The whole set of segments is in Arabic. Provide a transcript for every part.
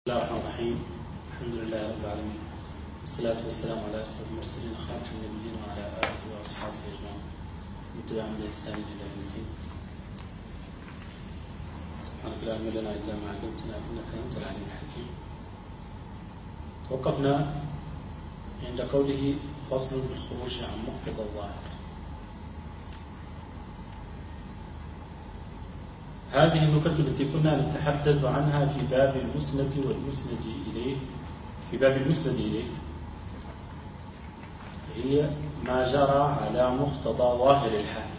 بسم الله الرحمن الرحيم. الحمد لله رب العالمين، والصلاة والسلام على أشرف المرسلين خاتم النبيين وعلى آله وأصحابه أجمعين ومن تبعهم بإحسان إلى يوم الدين. سبحانك لا علم لنا إلا ما علمتنا إنك أنت العليم الحكيم. وقفنا عند قوله فصل بالخروج عن مقتضى الظاهر. هذه النكت التي كنا نتحدث عنها في باب المسند والمسند إليه، في باب المسند إليه هي ما جرى على مقتضى ظاهر الحال،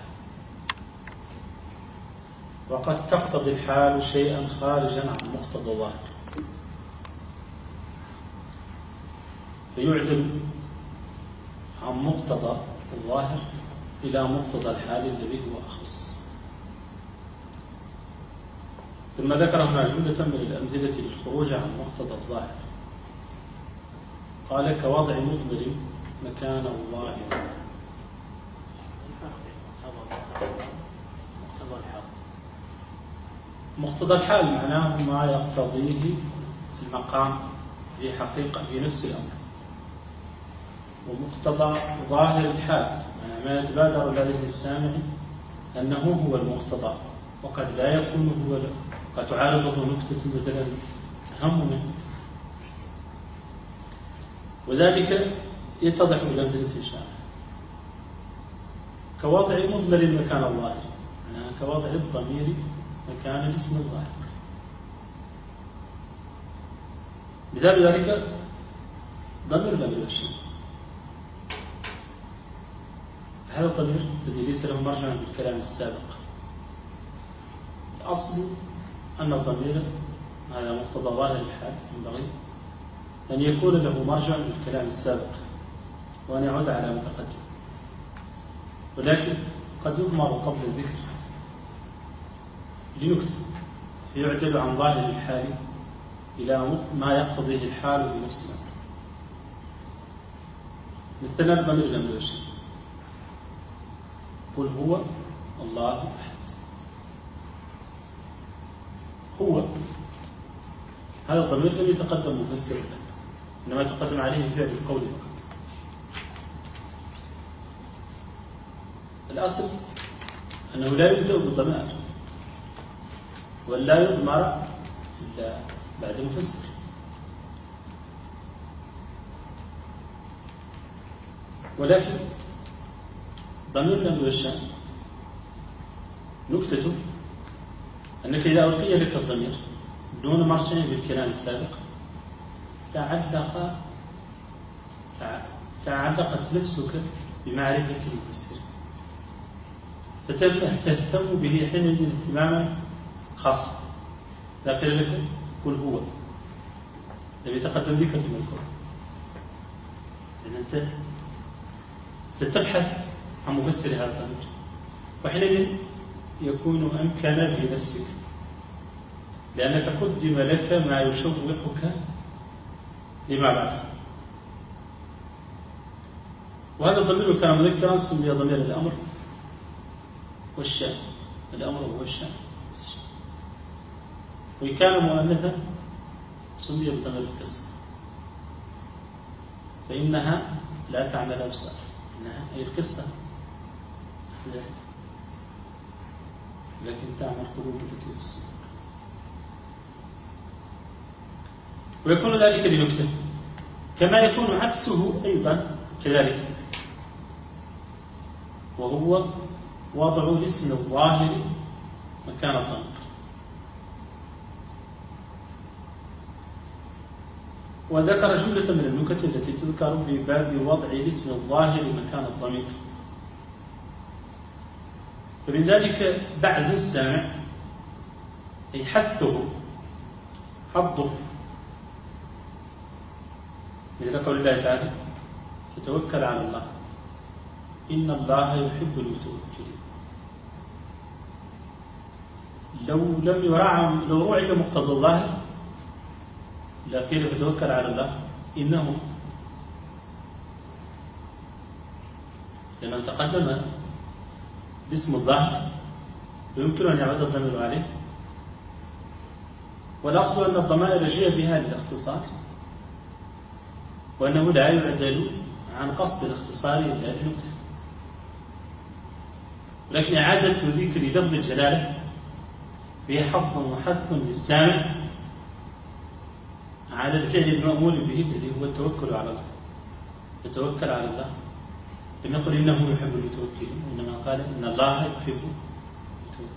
وقد تقتضي الحال شيئا خارجا عن مقتضى الظاهر فيعدل عن مقتضى الظاهر إلى مقتضى الحال الذي هو أخص. ثم ذكر هنا جملة من الأمثلة للخروج عن مقتضى الظاهر، قال كوضع مضمر مكان الظاهر. مقتضى الحال معناه ما يقتضيه المقام في حقيقة في نفس الأمر، ومقتضى ظاهر الحال معناه ما يتبادر لديه السامع أنه هو المقتضى، وقد لا يكون هو، قد تعارضه نكتة مثلا أهم منه، وذلك يتضح بالأمثلة إن شاء الله. كوضع مضمر مكان الظاهر يعني كوضع الضمير مكان الاسم الظاهر. مثال ذلك ضمير لم يشير، هذا الضمير الذي ليس له مرجع بالكلام السابق. الأصل أن الضمير هذا مقتضى ظاهر الحال ينبغي أن يكون له مرجع بالكلام السابق وأن يعود على متقدم، ولكن قد يضمر قبل الذكر لنكتة فيعدل عن ظاهر الحال إلى ما يقتضيه الحال في نفس الأمر. مثلا الضمير لم يشر، قل هو الله أحد. هو هذا الضمير لم يتقدم مفسر له، إنما يتقدم عليه فعل القول فقط. الأصل أنه لا يبدأ بالضمائر ولا يضمر إلا بعد مفسر. ولكن ضمير لم يشأ نكتته أنك إذا ألقي لك الضمير دون مرجع بالكلام السابق تعلقت نفسك بمعرفة المفسر، فتهتم به حينئذ اهتماما خاصا. لا قيل لك قل هو لم يتقدم بك بالمذكور، لأن أنت ستبحث عن مفسر هذا الضمير، وحينئذ يكون أمكن في نفسك لأنك قدم لك ما يشوقك لما بعد. وهذا الضمير كان مذكرا سمي ضمير الأمر والشأن. الأمر هو الشأن، وإن كان مؤنثا سمي بضمير الكسر، فإنها لا تعمل أبصار، إنها هي القصة لكن تعمل قلوب التي في الصدور. ويكون ذلك لنكتة، كما يكون عكسه أيضا كذلك، وهو وضع الاسم الظاهر مكان الضمير. وذكر جملة من النكت التي تذكر في باب وضع الاسم الظاهر مكان الضمير. فمن ذلك بعد السامع أي حثه حظه، مثل قول الله تعالى فتوكل على الله إن الله يحب المتوكلين. لو رعي مقتضى الظاهر لقيل فتوكل على الله إنه، لأنه تقدم باسم الظاهر ويمكن أن يعود الضمير عليه والأصل أن الضمائر جاء بها للاختصار، وأنه لا يعدل عن قصد الاختصار إلا لنكتة. ولكن إعادة ذكر لفظ الجلالة فيه حظ وحث للسامع على الفعل المأمور به الذي هو التوكل على الله. يتوكل على الله، لم يقل إنه يحب المتوكلين، وإنما قال إن الله يحب المتوكلين.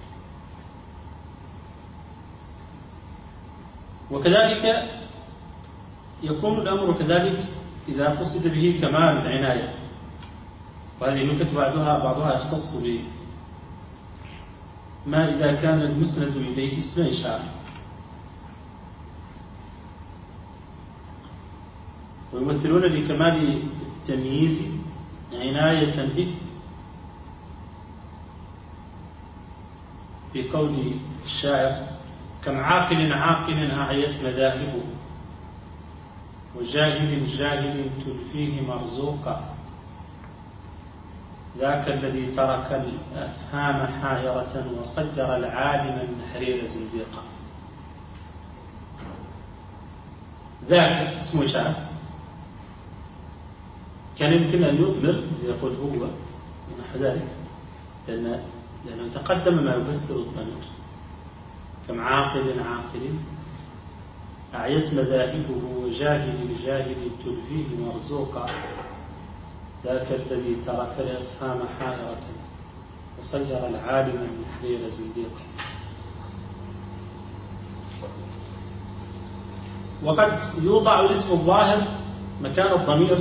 وكذلك يكون الأمر كذلك إذا قصد به كمال العناية، وهذه النكت بعضها يختص به ما إذا كان المسند إليه اسم إشارة، ويمثلون لكمال التمييز عناية به في قول الشاعر: كم عاقل عاقل أعيت مذاهبه، وجاهل جاهل تلفيه مرزوقا، ذاك الذي ترك الأفهام حائرة وصدر العالم النحرير زنديقا. ذاك اسمه إشارة، كان يمكن أن يضمر يقول هو ونحو ذلك، لأنه تقدم ما يفسر الضمير. كم عاقل عاقل أعيت مذاهبه، وجاهل جاهل تلفيه مرزوقا، ذاك الذي ترك الأفهام حائرة وصير العالم النحرير زنديقا. وقد يوضع الاسم الظاهر مكان الضمير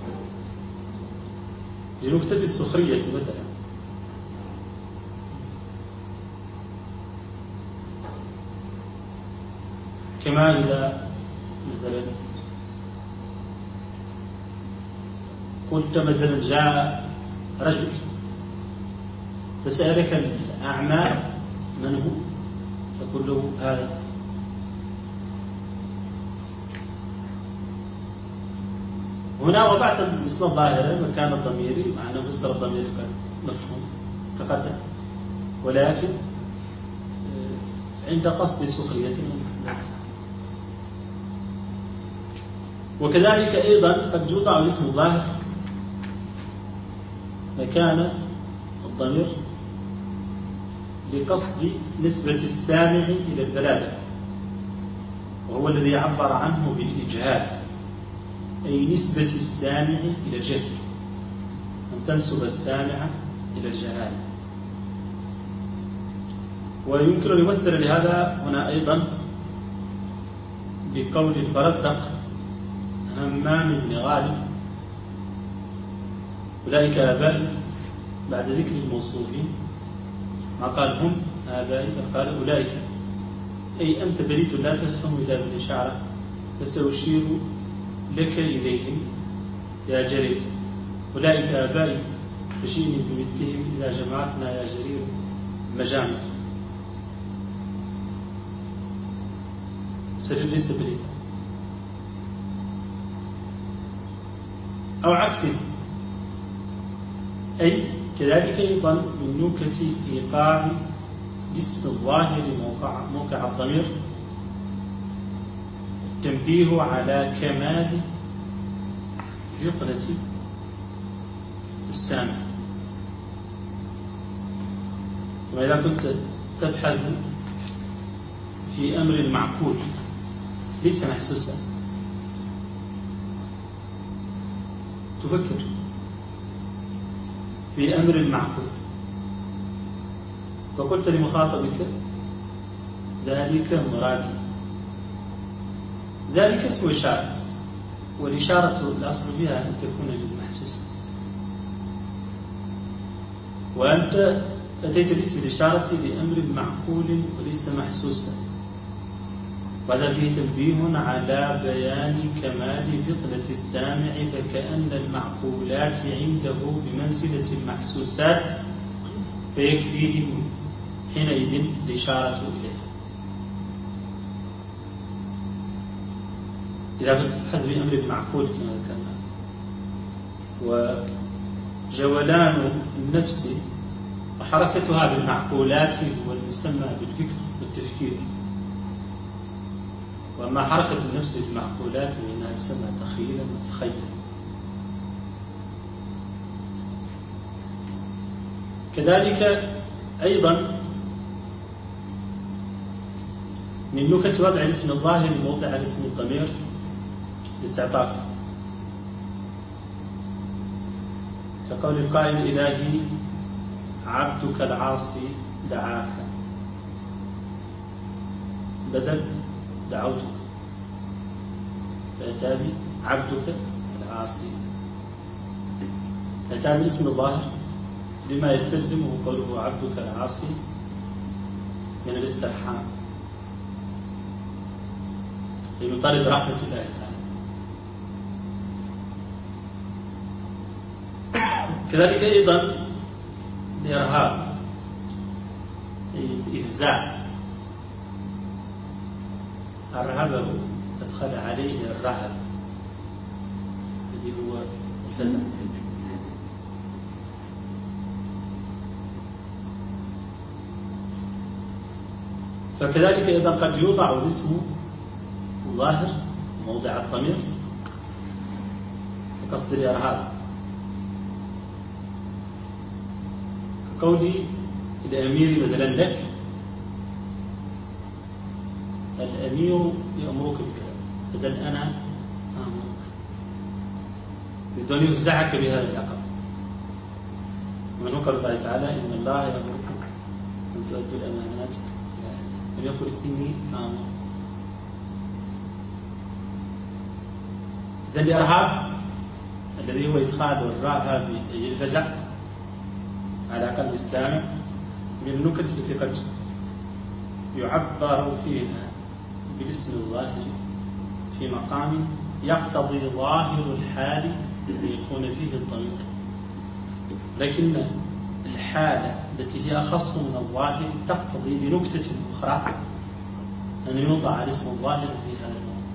لنكتة السخرية مثلا، كما إذا مثلا قلت مثلا جاء رجل فسألك الأعمى من هو، تقول له هذا. هنا وضعت الاسم الظاهر مكان الضمير، مع أنه فسر الضمير مفهوم تقدم، ولكن عند قصد سخرية. وكذلك أيضا قد يوضع الاسم الظاهر مكان الضمير لقصد نسبة السامع إلى البلادة، وهو الذي عبر عنه بالإجهال، أي نسبة السامع إلى الجهل، أن تنسب السامع إلى الجهالة. ويمكن أن يمثل لهذا هنا أيضا بقول الفرزدق همام بن غالب: أولئك آبائي، بعد ذكر الموصوفين ما قال هم آبائي بل قال أولئك، أي أنت بريد لا تفهم إلا بالإشارة، فسأشير لك إليهم يا جرير. أولئك آبائي فجيني بمثلهم إذا جمعتنا يا جرير مجامع. سرير ليس بريد أو عكسه. أي كذلك أيضا من نكت إيقاع الاسم الظاهر موقع الضمير التنبيه على كمال فطنة السامع. وإذا كنت تبحث في أمر معقول ليس محسوسا، تفكر في أمر معقول وقلت لمخاطبك ذلك مرادي، ذلك اسم إشارة، والإشارة الأصل فيها أن تكون للمحسوسات، وأنت أتيت باسم الإشارة لأمر معقول وليس محسوسا، وهذا فيه تنبيه على بيان كمال فطنة السامع، فكأن المعقولات عنده بمنزلة المحسوسات، فيكفيه حينئذ الإشارة إليها. إذا بحث بأمر معقول كما ذكرنا، وجولان النفس وحركتها بالمعقولات هو المسمى بالفكر والتفكير، وأما حركة النفس بالمعقولات فإنها يسمى تخيلا وتخيلا. كذلك أيضا من نكت وضع الاسم الظاهر موضع الاسم الضمير الاستعطاف، كقول القائل إلهي عبدك العاصي دعاك، بدل دعوتك، فأتى عبدك العاصي، أتى بالاسم الظاهر لما يستلزمه قوله عبدك العاصي من الاسترحام لنطالب رحمة الله تعالى. كذلك أيضا الإرهاب، الإفزاع، أرهبه أدخل عليه الرهب الذي هو الفزع. فكذلك أيضا قد يوضع الاسم الظاهر موضع الضمير بقصد الإرهاب، كقولي الأمير بدلا لك، الأمير يأمرك بكذا بدل أنا أمرك، بدون يفزعك بهذا اللقب. ومن قول الله تعالى إن الله يأمركم أن تؤدوا الأمانات إلى أهلها، يقول إني آمر. إذا الإرهاب الذي هو إدخال الرهب الفزع على قلب السامع من النكت التي قد يعبر فيها بالاسم الظاهر في مقام يقتضي ظاهر الحال ليكون فيه الضمير، لكن الحالة التي هي أخص من الظاهر تقتضي بنكتة أخرى أن يوضع الاسم الظاهر في هذا الموضوع.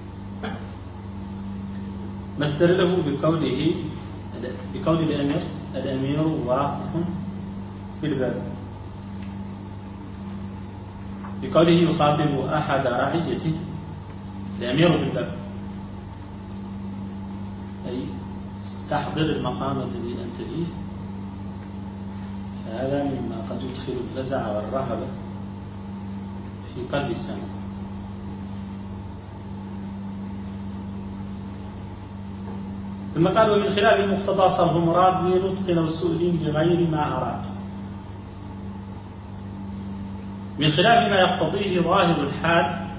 مثل له بقول الأمير الأمير واقف بالباب، بقوله يخاطب أحد رعيته الأمير بالباب، أي استحضر المقام الذي أنت فيه. فهذا مما قد يدخل الفزع والرهبة في قلب السامع. ثم قال ومن خلال المقتضى صرف مراد لنطق أو سؤل لغير ما أراد، من خلاف ما يقتضيه ظاهر الحال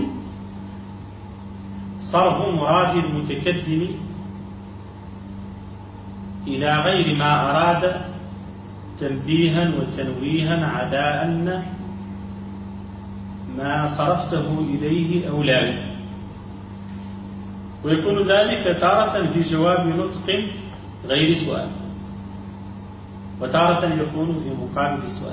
صرف مراد المتكلم إلى غير ما أراد تنبيها وتنويها على أن ما صرفته إليه أولى، ويكون ذلك تارة في جواب نطق غير سؤال، وتارة يكون في مقابل سؤال.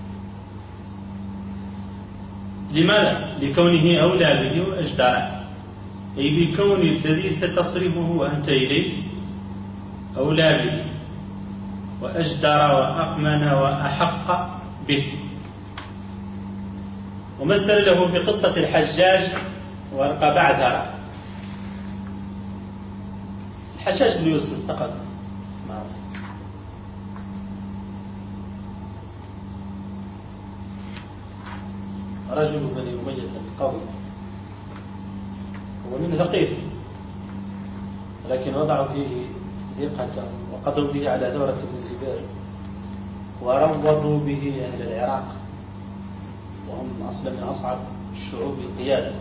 لماذا؟ لكونه أولى به وأجدر، أي لكون الذي ستصرفه أنت إليه أولى به وأجدر وأأمن وأحق به. ومثل له بقصة الحجاج ورقى بعثرة. الحجاج بن يوسف فقط معروف، رجل بني أمية قوي، هو من ثقيف، لكن وضعوا فيه دقة وقضوا به على دورة بن زبير وروضوا به أهل العراق، وهم أصلا من أصعب الشعوب القيادة.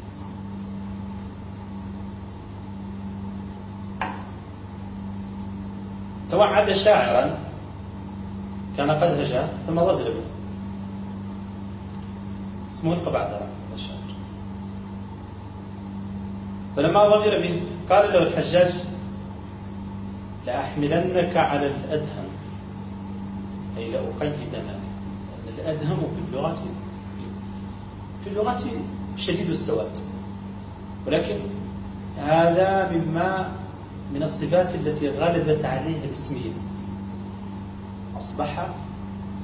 توعد شاعرا كان قد هجاه ثم ظفر به، اسمه القبعثرة الشاعر. فلما ظفر به قال له الحجاج لأحملنك على الأدهم، أي لأقيدنك، لأن الأدهم في اللغة شديد السواد، ولكن هذا مما من الصفات التي غلبت عليها الاسمية، أصبح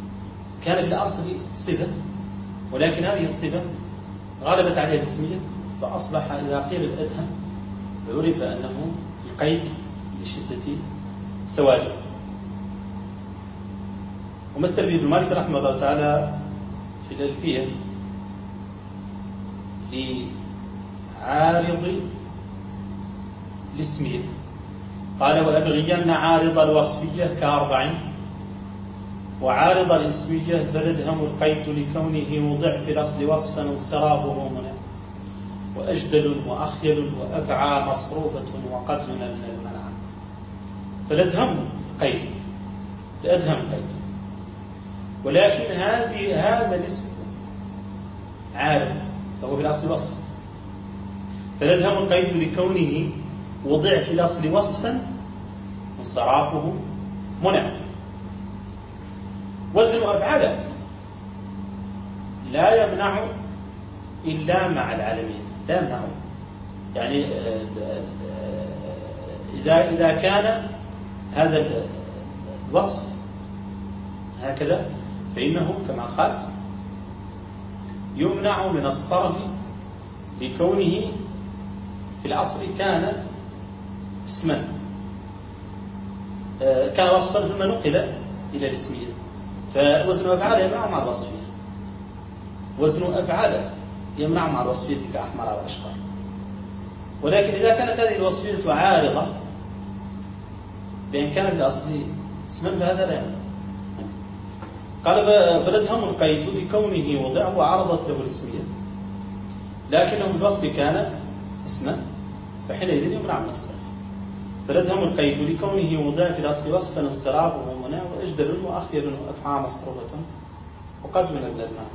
كان في الأصل صفة، ولكن هذه الصفة غلبت عليها الاسمية فأصبح إذا قيل الأدهم عرف أنه القيد لشدة سواده. ومثل به ابن مالك رحمه الله تعالى في الألفية لعارض الاسمية، قال: وأبغين عارض الوصفية كأربع، وعارض الاسمية فندهم القيد لكونه وضع في الأصل وصفا انصرافه منع، وأجدل وأخيل وأفعى مصروفة وقد من المنع. فالأدهم قيد، الأدهم قيد، ولكن هذا الاسم عارض فهو في الأصل وصف. فالأدهم القيد لكونه وضع في الأصل وصفا انصرافه منع. وزن أفعال لا يمنع إلا مع العالمين، لا يمنع. يعني إذا كان هذا الوصف هكذا فإنه كما قال يمنع من الصرف لكونه في الأصل كان اسما، كان وصفا ثم نقل إلى الاسمية، فوزن أفعال يمنع مع الوصفية. وزن أفعال يمنع مع الوصفية كأحمر وأشقر. ولكن إذا كانت هذه الوصفية عارضة بأن كان في الأصل اسما فهذا لا يمنع. قال: فندهم القيد لكونه وضع وعرضت له الاسمية، لكنه في الوصف كان اسما فحينئذ يمنع من الصرف. فندهم القيد لكونه وضع في الأصل وصفا انصرافه منع، وأجدل وأخيل وأفعى مصروفة وقد من الندمان.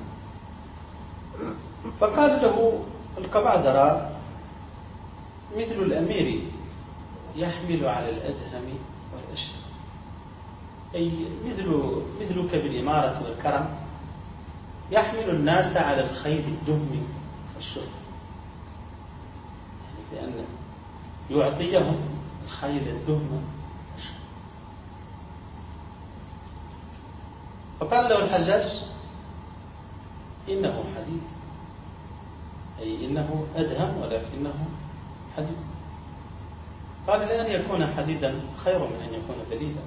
فقال له القبعذرة: مثل الأمير يحمل على الأدهم والأشهر، أي مثلك بالإمارة والكرم يحمل الناس على الخير الدهم والشهر، يعني بأن يعطيهم الخير الدهم والشهر. فقال له الحجاج: إنه حديد، أي إنه أدهم ولكنه حديد. قال: لأن يكون حديدا خير من أن يكون بليدا.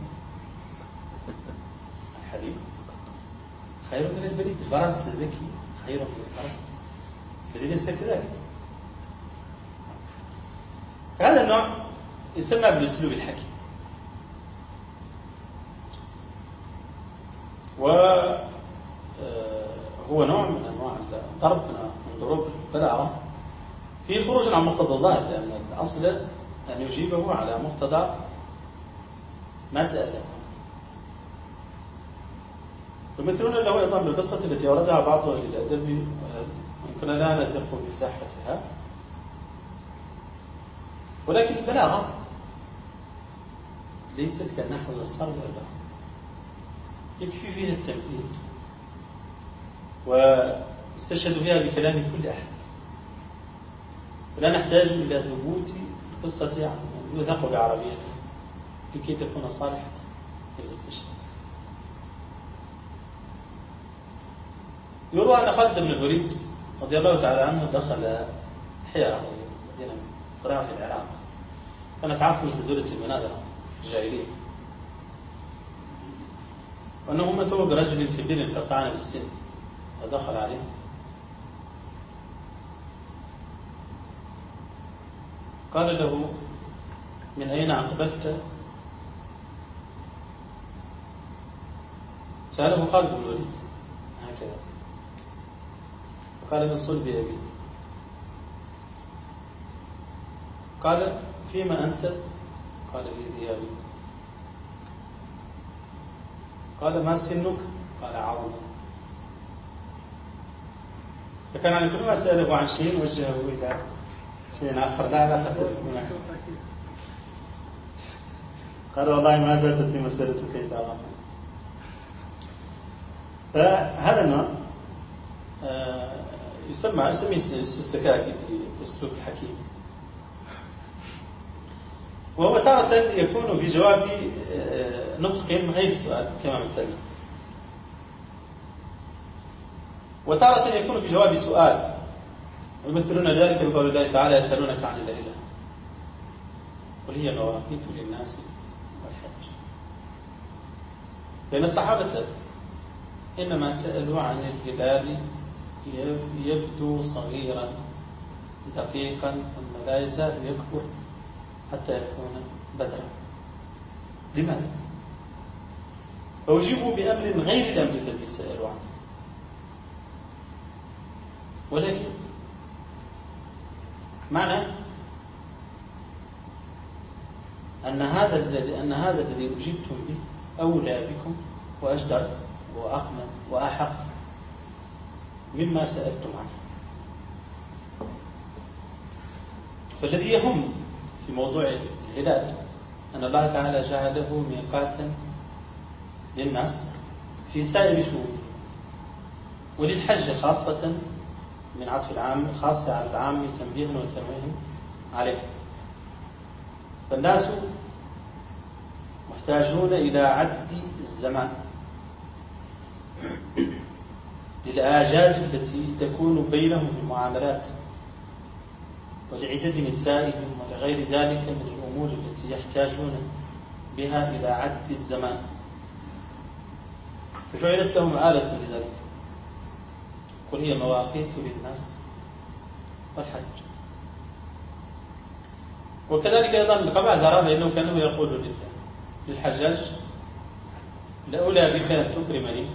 الحديد خير من البليد، الفرس الذكي خير من الفرس الذي ليس كذلك. هذا النوع يسمى بالأسلوب الحكيم، وهو نوع من أنواع الضرب من ضروب البلاغة في خروج عن مقتضى الظاهر، لأن الأصل أن يجيبه على مقتضى ما سأله. ومثلون له أيضا بالقصة التي وردها بعض أهل الأدب، يمكن لا ندق بساحتها، ولكن البلاغة ليست كالنحو والصرف والبلاغة، يكفي فيها التمثيل ويستشهد فيها بكلام كل أحد، ولا نحتاج إلى ثبوت القصة عن يوثق بعربيته لكي تكون صالحة للاستشهاد. يروى أن خالد بن الوليد رضي الله تعالى عنه دخل حيرة، مدينة من طرف العراق، كانت عاصمة دولة المناذرة الجاهلية، وأنه متوى برجل كبير قطعان بالسن، فدخل عليه قال له: من أين أقبلت؟ سأله خالد بن الوليد هكذا، فقال: من صلب أبي. قال: فيما أنت؟ قال: في ذيابي. قال: ما سنك؟ قال: عظم. فكان عن كل ما سأله عن شيء وجهه إلى شيء آخر لا علاقة له. قال: والله ما زالتني مسألتك إلا غفر. فهذا النوع يسمى السكاكي بالأسلوب الحكيم، وهو تارة يكون في جواب نطق غير سؤال كما مثلنا، وتارة يكون في جواب سؤال ويمثلون ذلك بقول الله تعالى يسألونك عن الأهلة قل هي مواقيت للناس والحج. لأن الصحابة إنما سألوا عن الهلال يبدو صغيرا دقيقا ثم لا يزال يكبر حتى يكون بدرا. لماذا؟ فأجيبوا بأمر غير الأمر الذي سألوا عنه. ولكن معنى أن هذا الذي أجبتم به أولى بكم وأجدر وأقمن وأحق مما سألتم عنه. فالذي يهم في موضوع الهلال أن الله تعالى جعله ميقاتا للناس في سائر شؤونه، وللحج خاصة من عطف العام خاصة على العام تنبيه وتنويه عليه. فالناس محتاجون إلى عد الزمان للآجال التي تكون بينهم في المعاملات، ولعدد نسائهم ولغير ذلك من الأمور التي يحتاجون بها إلى عد الزمان، فجعلت لهم آلة لذلك. قل هي مواقيت للناس والحج. وكذلك أيضا قبع ذرا لأنه كانوا يقول للحجاج لأولى بك أن تكرمني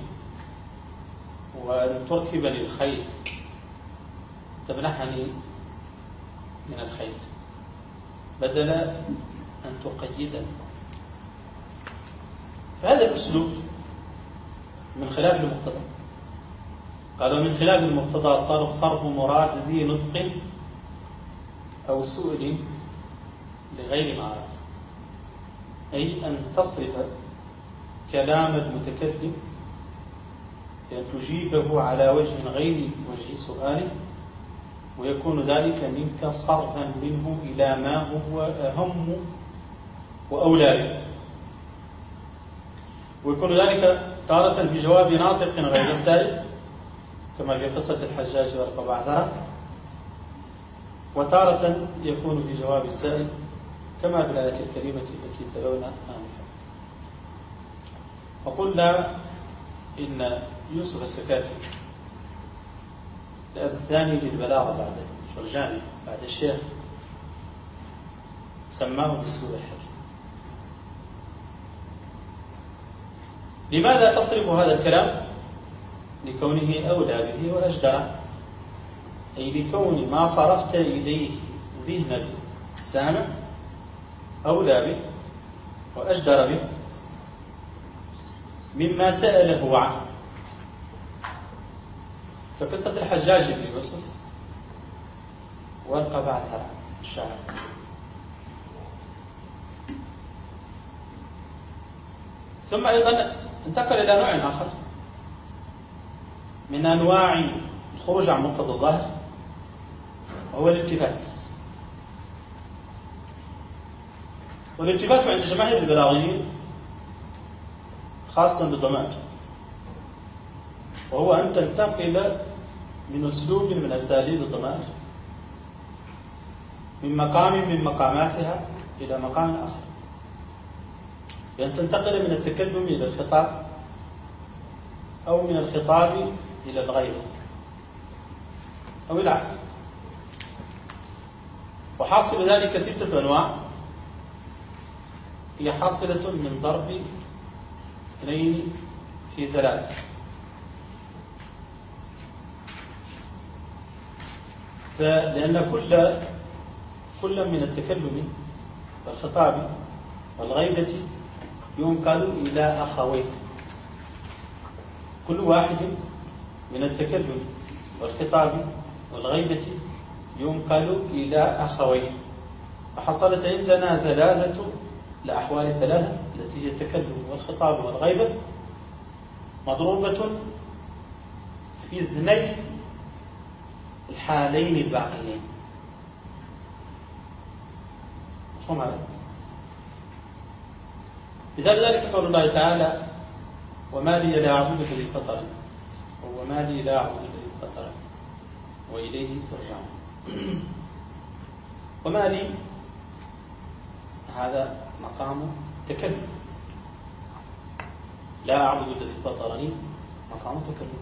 وأن تركبني الخيل تمنحني من الخيل بدل أن تقيدني. فهذا الأسلوب من خلال المقتضى. قالوا من خلال المقتضى صرف مراد ذي نطق أو سؤل لغير مراد، أي أن تصرف كلام المتكلم بأن تجيبه على وجه غير وجه سؤاله، ويكون ذلك منك صرفا منه إلى ما هو أهم وأولى به. ويكون ذلك تارة في جواب ناطق غير السائل كما في قصة الحجاج والقبعثرة، وتارة يكون في جواب السائل كما في الآية الكريمة التي تلونا آنفا. وقلنا إن يوسف السكاكي الأب الثاني للبلاغة بعد الجرجاني بعد الشيخ سماه بأسلوب الحكم. لماذا تصرف هذا الكلام؟ لكونه أولى به وأجدر، أي لكون ما صرفت إليه ذهن السامع أولى به وأجدر به مما سأله عنه. فقصة الحجاج بن يوسف والقبعثرة الشاعر. ثم أيضا انتقل إلى نوع آخر من أنواع الخروج عن مقتضى الظاهر، وهو الالتفات. والالتفات عند جماهير البلاغيين خاصة بالضمائر، وهو أن تنتقل من أسلوب من أساليب الضمائر من مقام من مقاماتها إلى مقام آخر، بأن تنتقل من التكلم إلى الخطاب أو من الخطاب إلى الغيبة أو العكس. وحاصل ذلك 6 أنواع هي حاصلة من ضرب 2 في 3. فلأن كل من التكلم والخطاب والغيبة ينقل إلى أخوين. كل واحد من التكلم والخطاب والغيبة ينقل إلى أخوين. فحصلت عندنا 3 الأحوال 3 التي هي التكلم والخطاب والغيبة مضروبة في 2 الحالين الباقيين. مفهوم هذا؟ لذلك قول الله تعالى وما لي لا أعبد الذي فطرني وما لي لا أعبد الذي فطرني وإليه ترجعون. وما لي هذا مقام تكلم، لا أعبد الذي فطرني، مقام تكلم.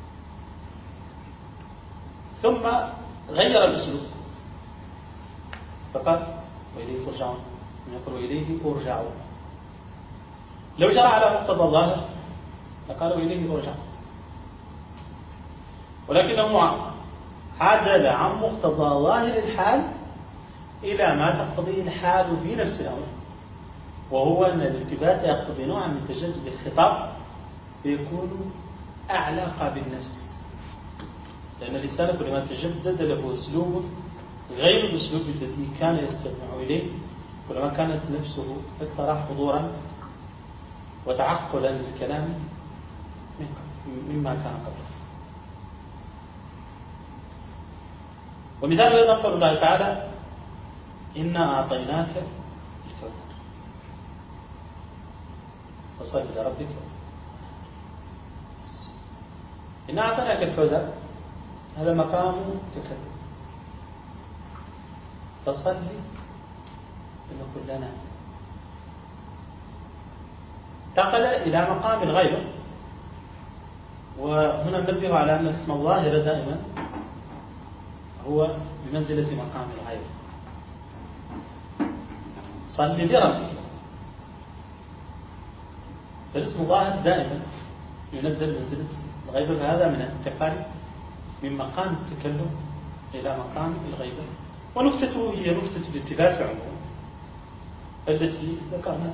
ثم غير الأسلوب فقال وإليه ترجعون، يقول وإليه أرجعون. لو جرى على مقتضى الظاهر لقال وإليه أرجع، ولكنه عدل عن مقتضى ظاهر الحال إلى ما تقتضيه الحال في نفس الأمر، وهو أن الالتفات يقتضي نوعا من تجدد الخطاب فيكون أعلاق بالنفس، لأن الإنسان كلما تجدد له أسلوب غير الأسلوب الذي كان يستمع إليه كلما كانت نفسه أكثر حضورا وتعقلا للكلام مما كان قبله. ومثال أيضا قول الله تعالى إنا أعطيناك الكوثر فصل لربك. إنا أعطيناك الكوثر هذا مقام تكلم، فصل لنا انتقل إلى مقام الغيبة. وهنا ننبه على أن الاسم الظاهر دائما هو بمنزلة مقام الغيبة. صل لربك، فالاسم الظاهر دائما ينزل منزلة الغيبة، فهذا من الانتقال من مقام التكلم إلى مقام الغيبة. ونكتته هي نكتة الالتفات عموما التي ذكرنا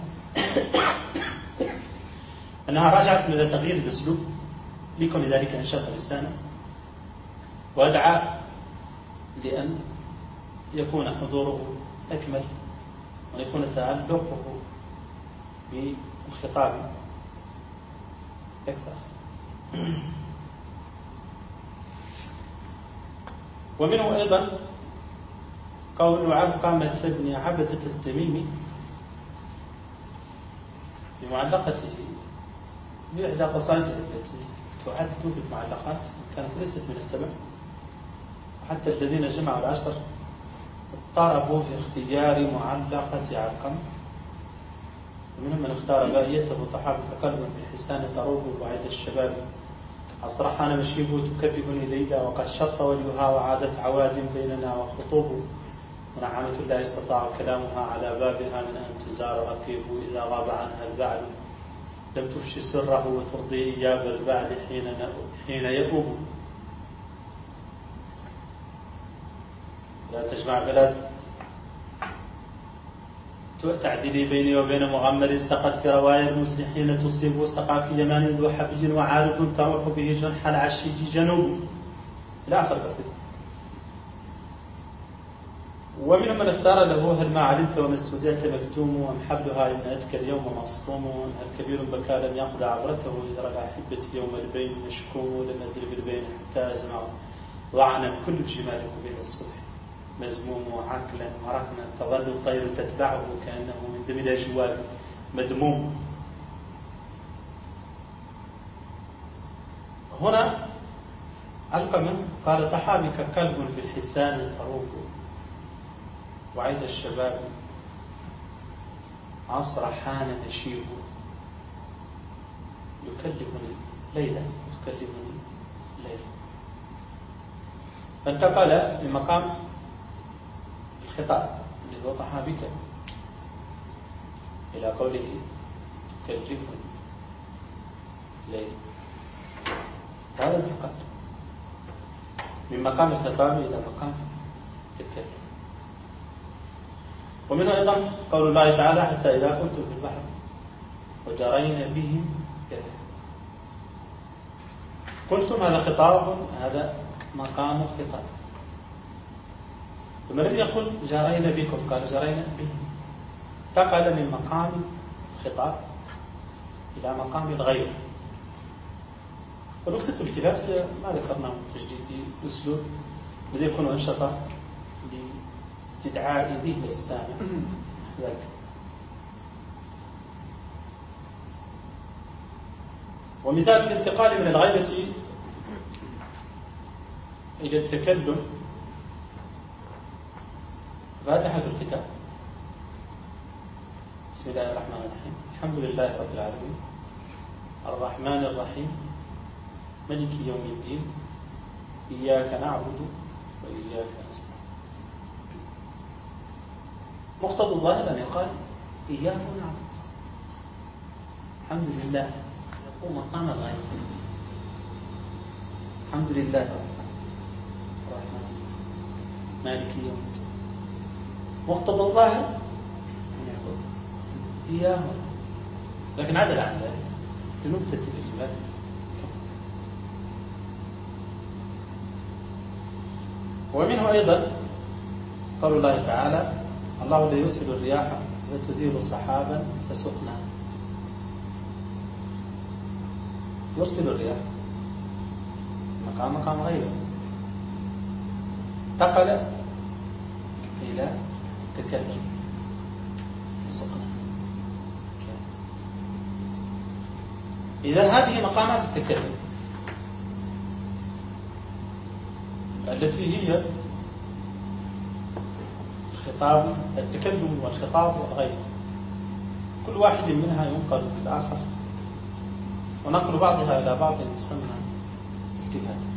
أنها راجعت إلى تغيير الأسلوب لكون ذلك انشغل لسانه وأدعى لأن يكون حضوره أكمل ويكون تعلقه بالخطاب أكثر. ومنه أيضا قول علقمة بن عبدة التميمي في معلقته بإحدى قصائده التي تعد في المعلقات، كانت ليست من السبع، وحتى الذين جمعوا العشر اضطربوا في اختيار معلقة علقمة، ومنهم من اختار بائيته طحابك قلبا بالحسان تروب وعيد الشباب أصرحنا مشيب تكببني ليلى وقد شط وليها وعادت عواد بيننا وخطوب ونعمة الله استطاع كلامها على بابها من أن تزار رقيب إذا غاب عنها البعد لم تفشي سره وترضي إياب البعد حين يؤوب لا تجمع بلاد تعدلي بيني وبين مغمر سقت كروايا المسلحين تصيب سقاك يمان ذو حبي وعارض تروح به جنح العشيج جنوب إلى آخر قصيدة. ومنهم من اختار له هل ما علمت وما استودعت مكتوم أم حبلها إن أتك اليوم مصطوم هل كبير بكى لم يقضى عبرته إذا رجع حبتي يوم البين مشكوم لم أدري بالبين حتى أجمع ضعنا كل الجمال قبيل الصبح مزموم وعقلا ورقنا تظل الطير تتبعه كأنه من دم الأجوال مدموم. هنا علقمة قال طحابك كلب بالحسان تروب وعيد الشباب عصر حان نشيب يكلفني ليلا تكلفني ليلا. فانتقل من مقام الخطاب اللي هو طحابك إلى قوله تكلفني ليلا. هذا انتقال من مقام الخطاب إلى مقام التكلم. ومنه أيضا قول الله تعالى حتى إذا كنتم في البحر وجرين بهم كذا. كنتم هذا خطاب، هذا مقام الخطاب. ثم الذي يقول جرين بكم قال جرين بهم، انتقل من مقام الخطاب إلى مقام الغير. ونقطة الالتفات هي ما ذكرناه من تجديد الأسلوب الذي يكون أنشطة لاستدعاء ذهن السامع ذلك. ومثال الانتقال من الغيبة إلى التكلم فاتحة الكتاب. بسم الله الرحمن الرحيم. الحمد لله رب العالمين الرحمن الرحيم ملك يوم الدين إياك نعبد وإياك نستعين. مقتضى الظاهر أن يقال إياك نعبد. الحمد لله يقوم مقام الغيب. الحمد لله الرحمن مالك يوم الدين. مقتضى الظاهر أن يقول إياه، لكن عدل عن ذلك لنكتة الإجابات. ومنه أيضا قول الله تعالى: الله لا يرسل الرياح فتثير سحابا فسقناه. يرسل الرياح مقام غيره، انتقل إلى التكلم فسقناه. إذن هذه مقامات التكلم التي هي الخطاب، التكلم والخطاب والغيب، كل واحد منها ينقل بالآخر، ونقل بعضها إلى بعض يسمى التفاتا.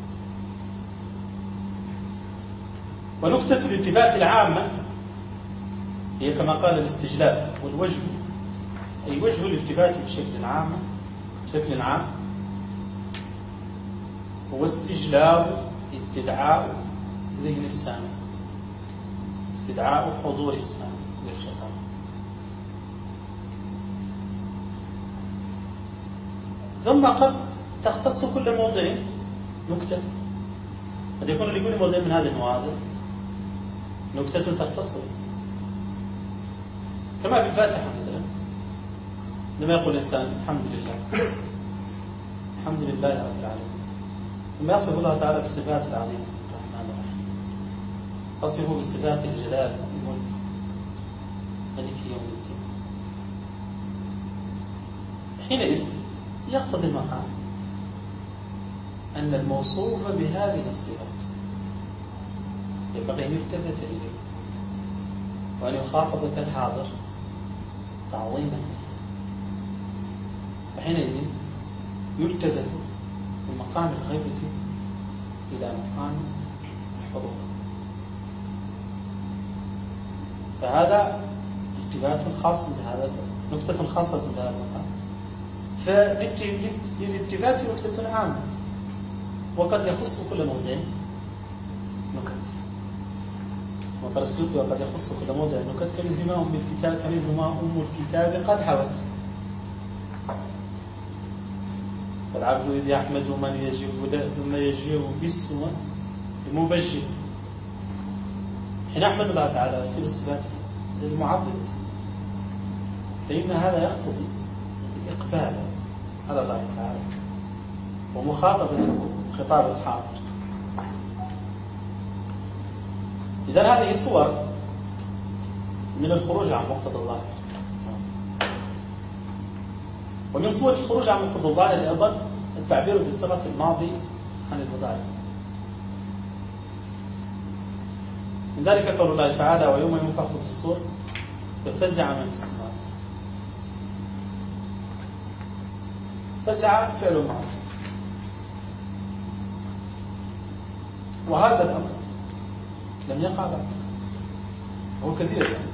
ونكتة الالتفات العامة هي كما قال الاستجلاب والوجه، أي وجه الالتفات بشكل عام هو استدعاء ذهن السامع، استدعاء حضور السامع للخطاب. ثم قد تختص كل موضع نكتة، قد يكون لكل موضع من هذه المواضع نكتة تختص، كما في الفاتحة مثلا لما يقول الإنسان الحمد لله، الحمد لله رب العالمين، ثم يصف الله تعالى بالصفات العظيمة الرحمن الرحيم، تصفه بالصفات الجلال الملك ملك يوم الدين. حينئذ يقتضي المقام أن الموصوف بهذه الصفات ينبغي أن يلتفت إليه وأن يخاطب كالحاضر تعظيما، فحينئذ يلتفت من مقام الغيبة إلى مقام الحضور. فهذا التفات خاص بهذا، نكتة خاصة بهذا المقام. فللالتفات نكتة عامة، وقد يخص كل موضع نكت، وقال السيوطي وقد يخص كل موضع نكت كمثل ما أم الكتاب قد حوت. فالعبد إذ يحمد من يجب ثم يجيء باسم المبجل. حين أحمد الله تعالى ويأتي بالصفات للمعبد، فإن هذا يقتضي الإقبال على الله تعالى ومخاطبته خطاب الحاضر. إذن هذه صور من الخروج عن مقتضى الظاهر. ومن صور الخروج عن مقتضى الظاهر أيضا التعبير بالصيغة الماضي عن المضارع. من ذلك قول الله تعالى: ويوم ينفخ في الصور ففزع من في السماوات. فزع فعل ماضي، وهذا الأمر لم يقع بعد، هو كثير يعني.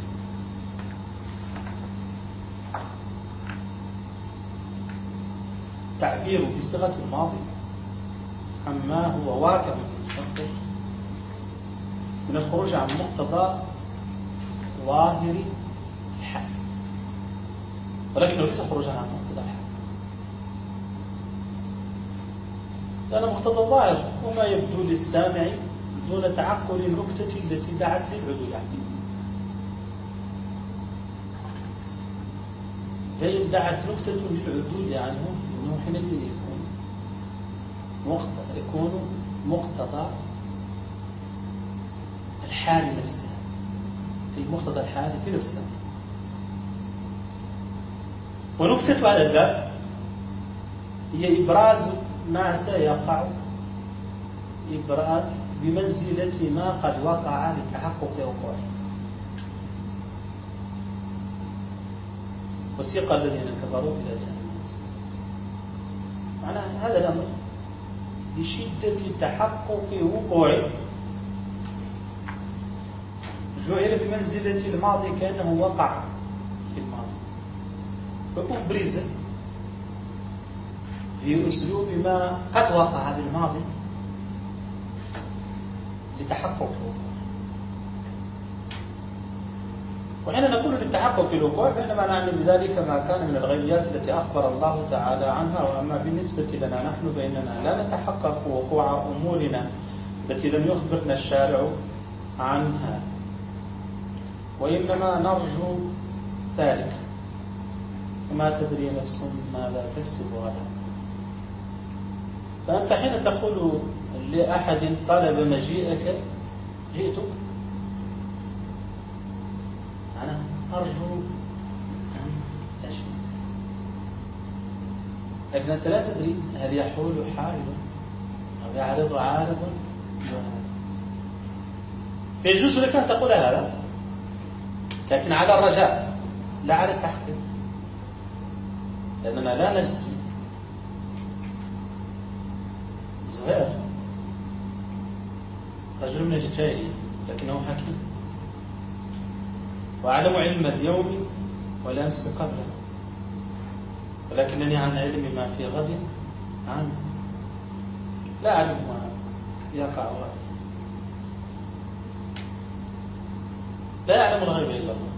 تعبير بصيغة الماضي عما هو واقع في المستقبل من الخروج عن مقتضى ظاهر الحال، ولكنه ليس خروجا عن مقتضى الحال، لأن مقتضى الظاهر وما يبدو للسامع دون تعقل النكتة التي دعت للعدول عنه. فإن دعت نكتة للعدول عنه فإنه حينئذ يكون مقتضى الحال نفسها، في مقتضى الحال في نفسها. ونكتة على الباب هي إبراز ما سيقع، إبراز بمنزلة ما قد وقع لتحقق وقوعه. وسيق الذين كفروا إلى جهنم. معنى هذا الأمر بشدة تحقق وقوعه جعل بمنزلة الماضي كأنه وقع في الماضي، فأبرز في أسلوب ما قد وقع بالماضي لتحقق الوقوع. وحين نقول للتحقق الوقوع فإنما نعني بذلك ما كان من الغيبيات التي أخبر الله تعالى عنها. وأما بالنسبة لنا نحن فإننا لا نتحقق وقوع أمورنا التي لم يخبرنا الشارع عنها، وإنما نرجو ذلك. وما تدري نفس ماذا تكسب غدا. فأنت حين تقول لأحد طلب مجيئك جئتك، أنا أرجو أن أجئك، لكن أنت لا تدري هل يحول حائل أو يعرض عارض. فيجوز لك أن تقول هذا، لكن على الرجاء لا على التحقيق، لأننا لا نجزم. زهير رجل من الجاهلية لكنه حكيم، وأعلم علم اليوم والأمس قبله، ولكنني عن علم ما في غد عنه، لا أعلم ما يقع غدا، لا يعلم الغيب إلا الله.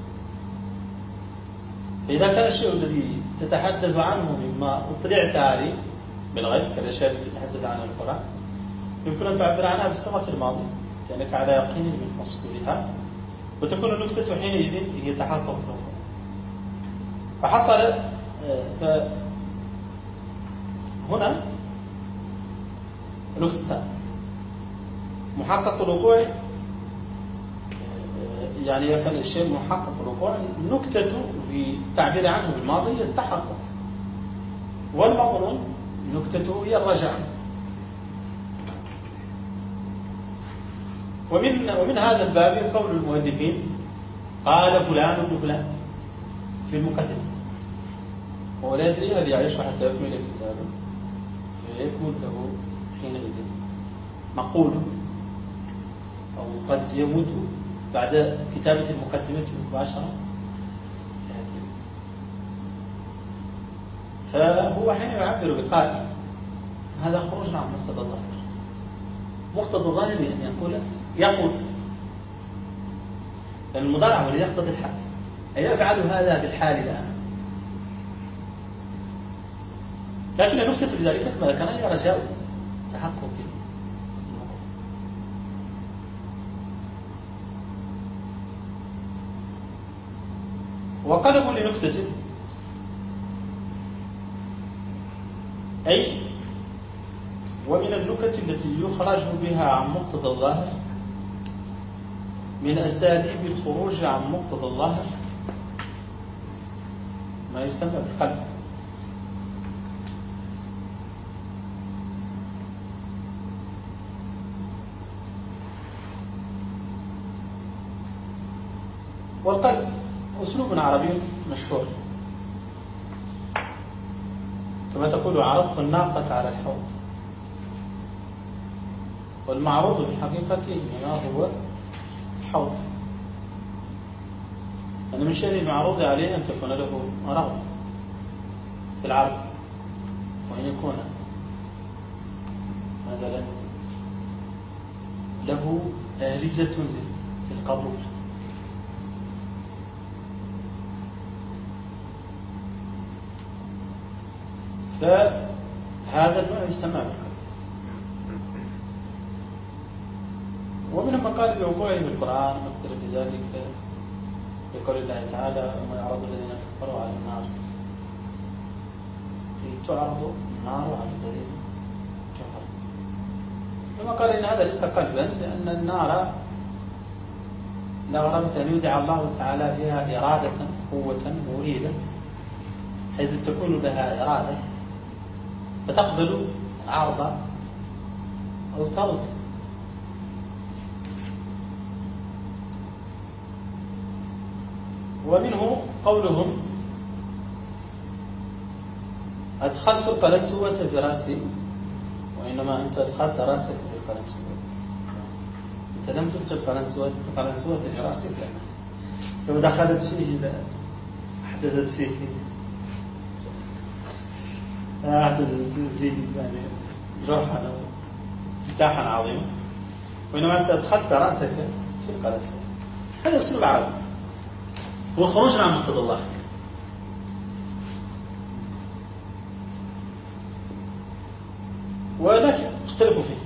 فإذا كان الشيء الذي تتحدث عنه مما اطلعت عليه بالغيب كالأشياء التي تتحدث عنها القرآن، يمكن أن تعبر عنها بالصيغة الماضية لأنك على يقين من مصدرها، وتكون النكتة حينئذ هي تحقق. فحصل هنا نكتة محقق الوقوع، يعني يكون الشيء محقق الوقوع. النكتة في التعبير عنه بالماضي هي التحقق، والمظنون نكتته هي الرجعة. ومن هذا الباب قول المؤلفين قال فلان ابن فلان في المقدمة، وهو لا يدري هل يعيش حتى يكمل كتابه، فيكمل له حينئذ مقول، أو قد يموت بعد كتابة المقدمة مباشرة. فهو حين يعبر بقال هذا خروج عن مقتضى الظاهر. مقتضى الظاهر أن يقول لأن المضارع الذي يقتضي الحال، أي أفعل هذا في الحال الآن. لكن النكتة بذلك ماذا كان؟ هي رجاء تحقق. وقلبوا لنكتة أي ومن النكت التي يخرج بها عن مقتضى الظاهر من أساليب الخروج عن مقتضى الظاهر ما يسمى بالقلب. والقلب أسلوب عربي مشهور، كما تقول عرضت الناقة على الحوض، والمعروض في الحقيقة إنما هو الحوض، أن من شأن المعروض عليه أن تكون له رغبة في العرض، وأن يكون مثلا له آلية للقبول. فهذا النوع يسمى بالقلب. ومنهم من قال بوقوعه بالقرآن، مثل في ذلك بقول الله تعالى وما يعرض الذين كفروا على النار، تعرض النار على الذين كفروا. ثم قال إن هذا ليس قلبا، لأن النار لا غرابة أن يدعى الله تعالى فيها إرادة قوة مريدة، حيث تكون لها إرادة فتقبل عرض أو ترك. ومنه قولهم أدخلت القلنسوة في رأسي، وإنما أنت أدخلت رأسك في القلنسوة. أنت لم تدخل قلنسوة في رأسك، لو دخلت فيه أحدثت فيه يعني جرحا أو فتاحا عظيما، وإنما أنت أدخلت رأسك في القلنسوة. هذا أسلوب عربي، هو خروج عن مقتضى الله. ولكن اختلفوا فيه،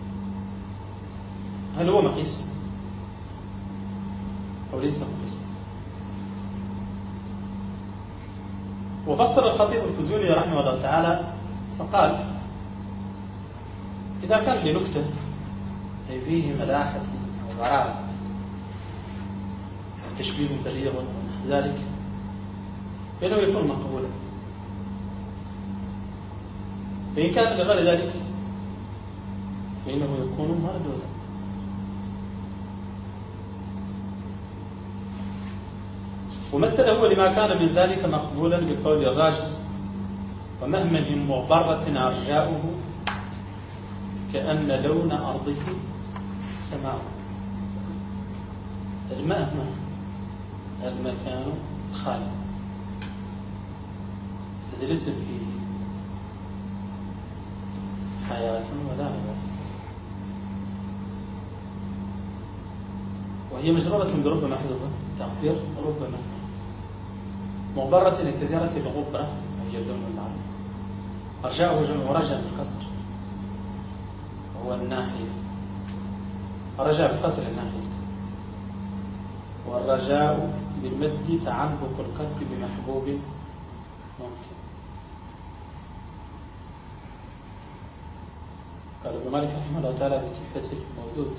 هل هو مقيس أو ليس مقيسا؟ وفسر الخطيب الكزوني رحمه الله تعالى فقال: إذا كان لنكتة أي فيه ملاحة أو براعة أو تشبيه بليغ ونحو ذلك فإنه يكون مقبولا، فإن كان لغير ذلك فإنه يكون مردودا. ومثله لما كان من ذلك مقبولا بقول الراجز: ومهما مغبرة عرجاؤه كأن لون أرضه سماء. المهما المكان خالي الذي ليس فيه حياة ولا حياة، وهي مجرورة برب محذوفة تقدير ربما مغبرة كثيرة الغبرة وهي اللون العربي. رجاءه جمع رجاء بالكسر وهو الناحية، رجاء بكسر الناحية، والرجاء بالمد تعلق القلب بمحبوب ممكن. قال ابن مالك رحمه الله تعالى في تحفة المولود: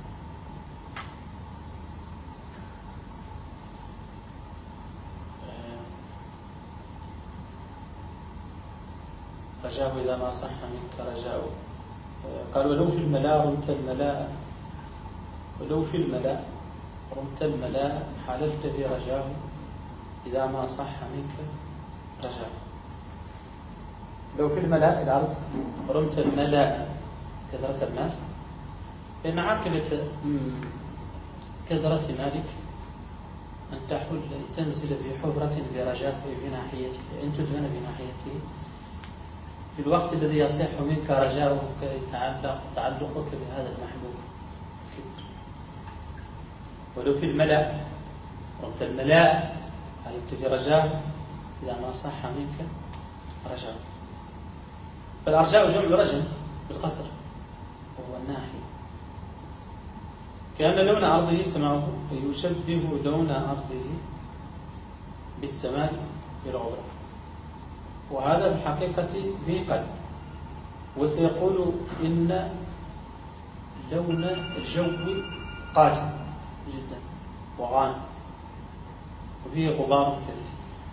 رجاه إذا ما صح منك رجاؤه. قال: ولو في الملاء رمت الملاء، ولو في الملاء رمت الملاء حللت في رجاه إذا ما صح منك رجاؤه. لو في الملاء الأرض رمت الملاء كثرة المال، فإن عاقبة كثرة مالك أن تحل تنزل بحفرة في رجاه في ناحيته، أن تدفن في ناحيته في الوقت الذي يصح منك رجاؤك تعلقك بهذا المحبوب. ولو في الملأ رمت الملاء علمت في رجاء إذا ما صح منك رجاء. فالأرجاء جمع رجل بالقصر وهو الناحية، كأن لون أرضه سماؤه، يشبه لون أرضه بالسماء بالغبرة، وهذا بالحقيقة به قلب. وسيقول إن لون الجو قاتل جدا وغانم وفيه غبار كثير،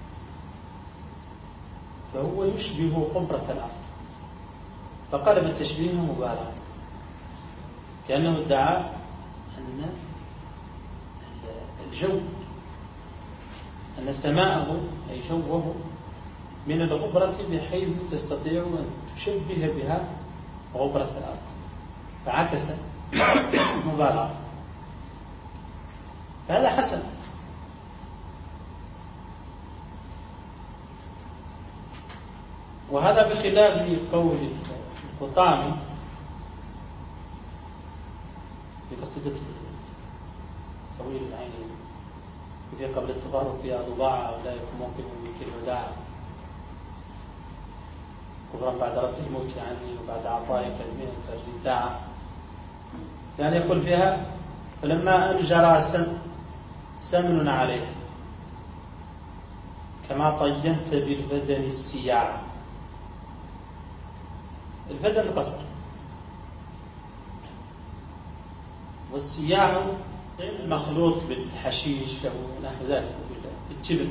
فهو يشبه قبرة الأرض، فقلب التشبيه مبالغة، كأنه ادعى أن الجو أن سماءه أي جوه من الغبرة بحيث تستطيع أن تشبه بها غبرة الأرض، فعكس مبالغة. فهذا حسن. وهذا بخلاف قول الخطامي في قصيدته طويل العين في قبل التفارق يا ضباع أولئكم موقف بك الوداع كفرا بعد رد الموت عني وبعد عطائك المنة الرداع. يعني يقول فيها: فلما أنجر سمن عليه كما طينت بالبدن السياع. البدن القصر، والسياع مخلوط بالحشيش أو نحو ذلك بالتبن.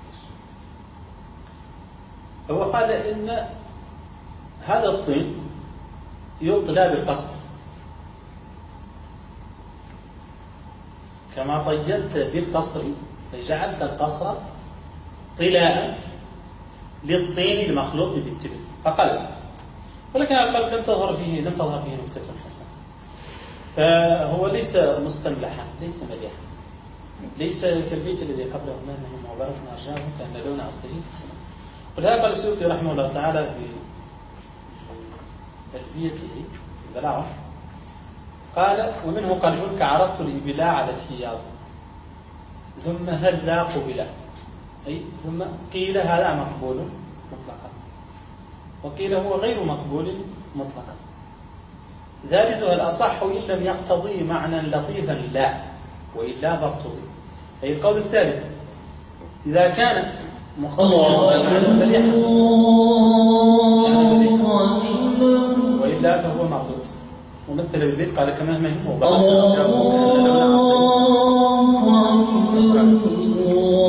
فهو قال إن هذا الطين يطلى بالقصر كما طينت بالقصر، فجعلت القصر طلاء للطين المخلوط بالتبن فقلب، ولكن القلب لم تظهر فيه نكتة حسنة، فهو ليس مستملحا، ليس مليحا، ليس كالبيت الذي قبله انه عبارة عن ارجاء كان لون عقله حسنا. ولهذا قال السيوطي رحمه الله تعالى في ألفيته البلاغة قال: ومنه قلب كعرضت الإبلاء على الحياض ثم هل ذا قبلا، أي ثم قيل هذا مقبول مطلقا وقيل هو غير مقبول مطلقا. ثالثها الأصح إن لم يقتضي معنى لطيفا لا، وإلا فاقتضي. أي القول الثالث إذا كان مقتضيا مليحا وإلا فهو مردود. ومثل بالبيت قال كما هم وبعض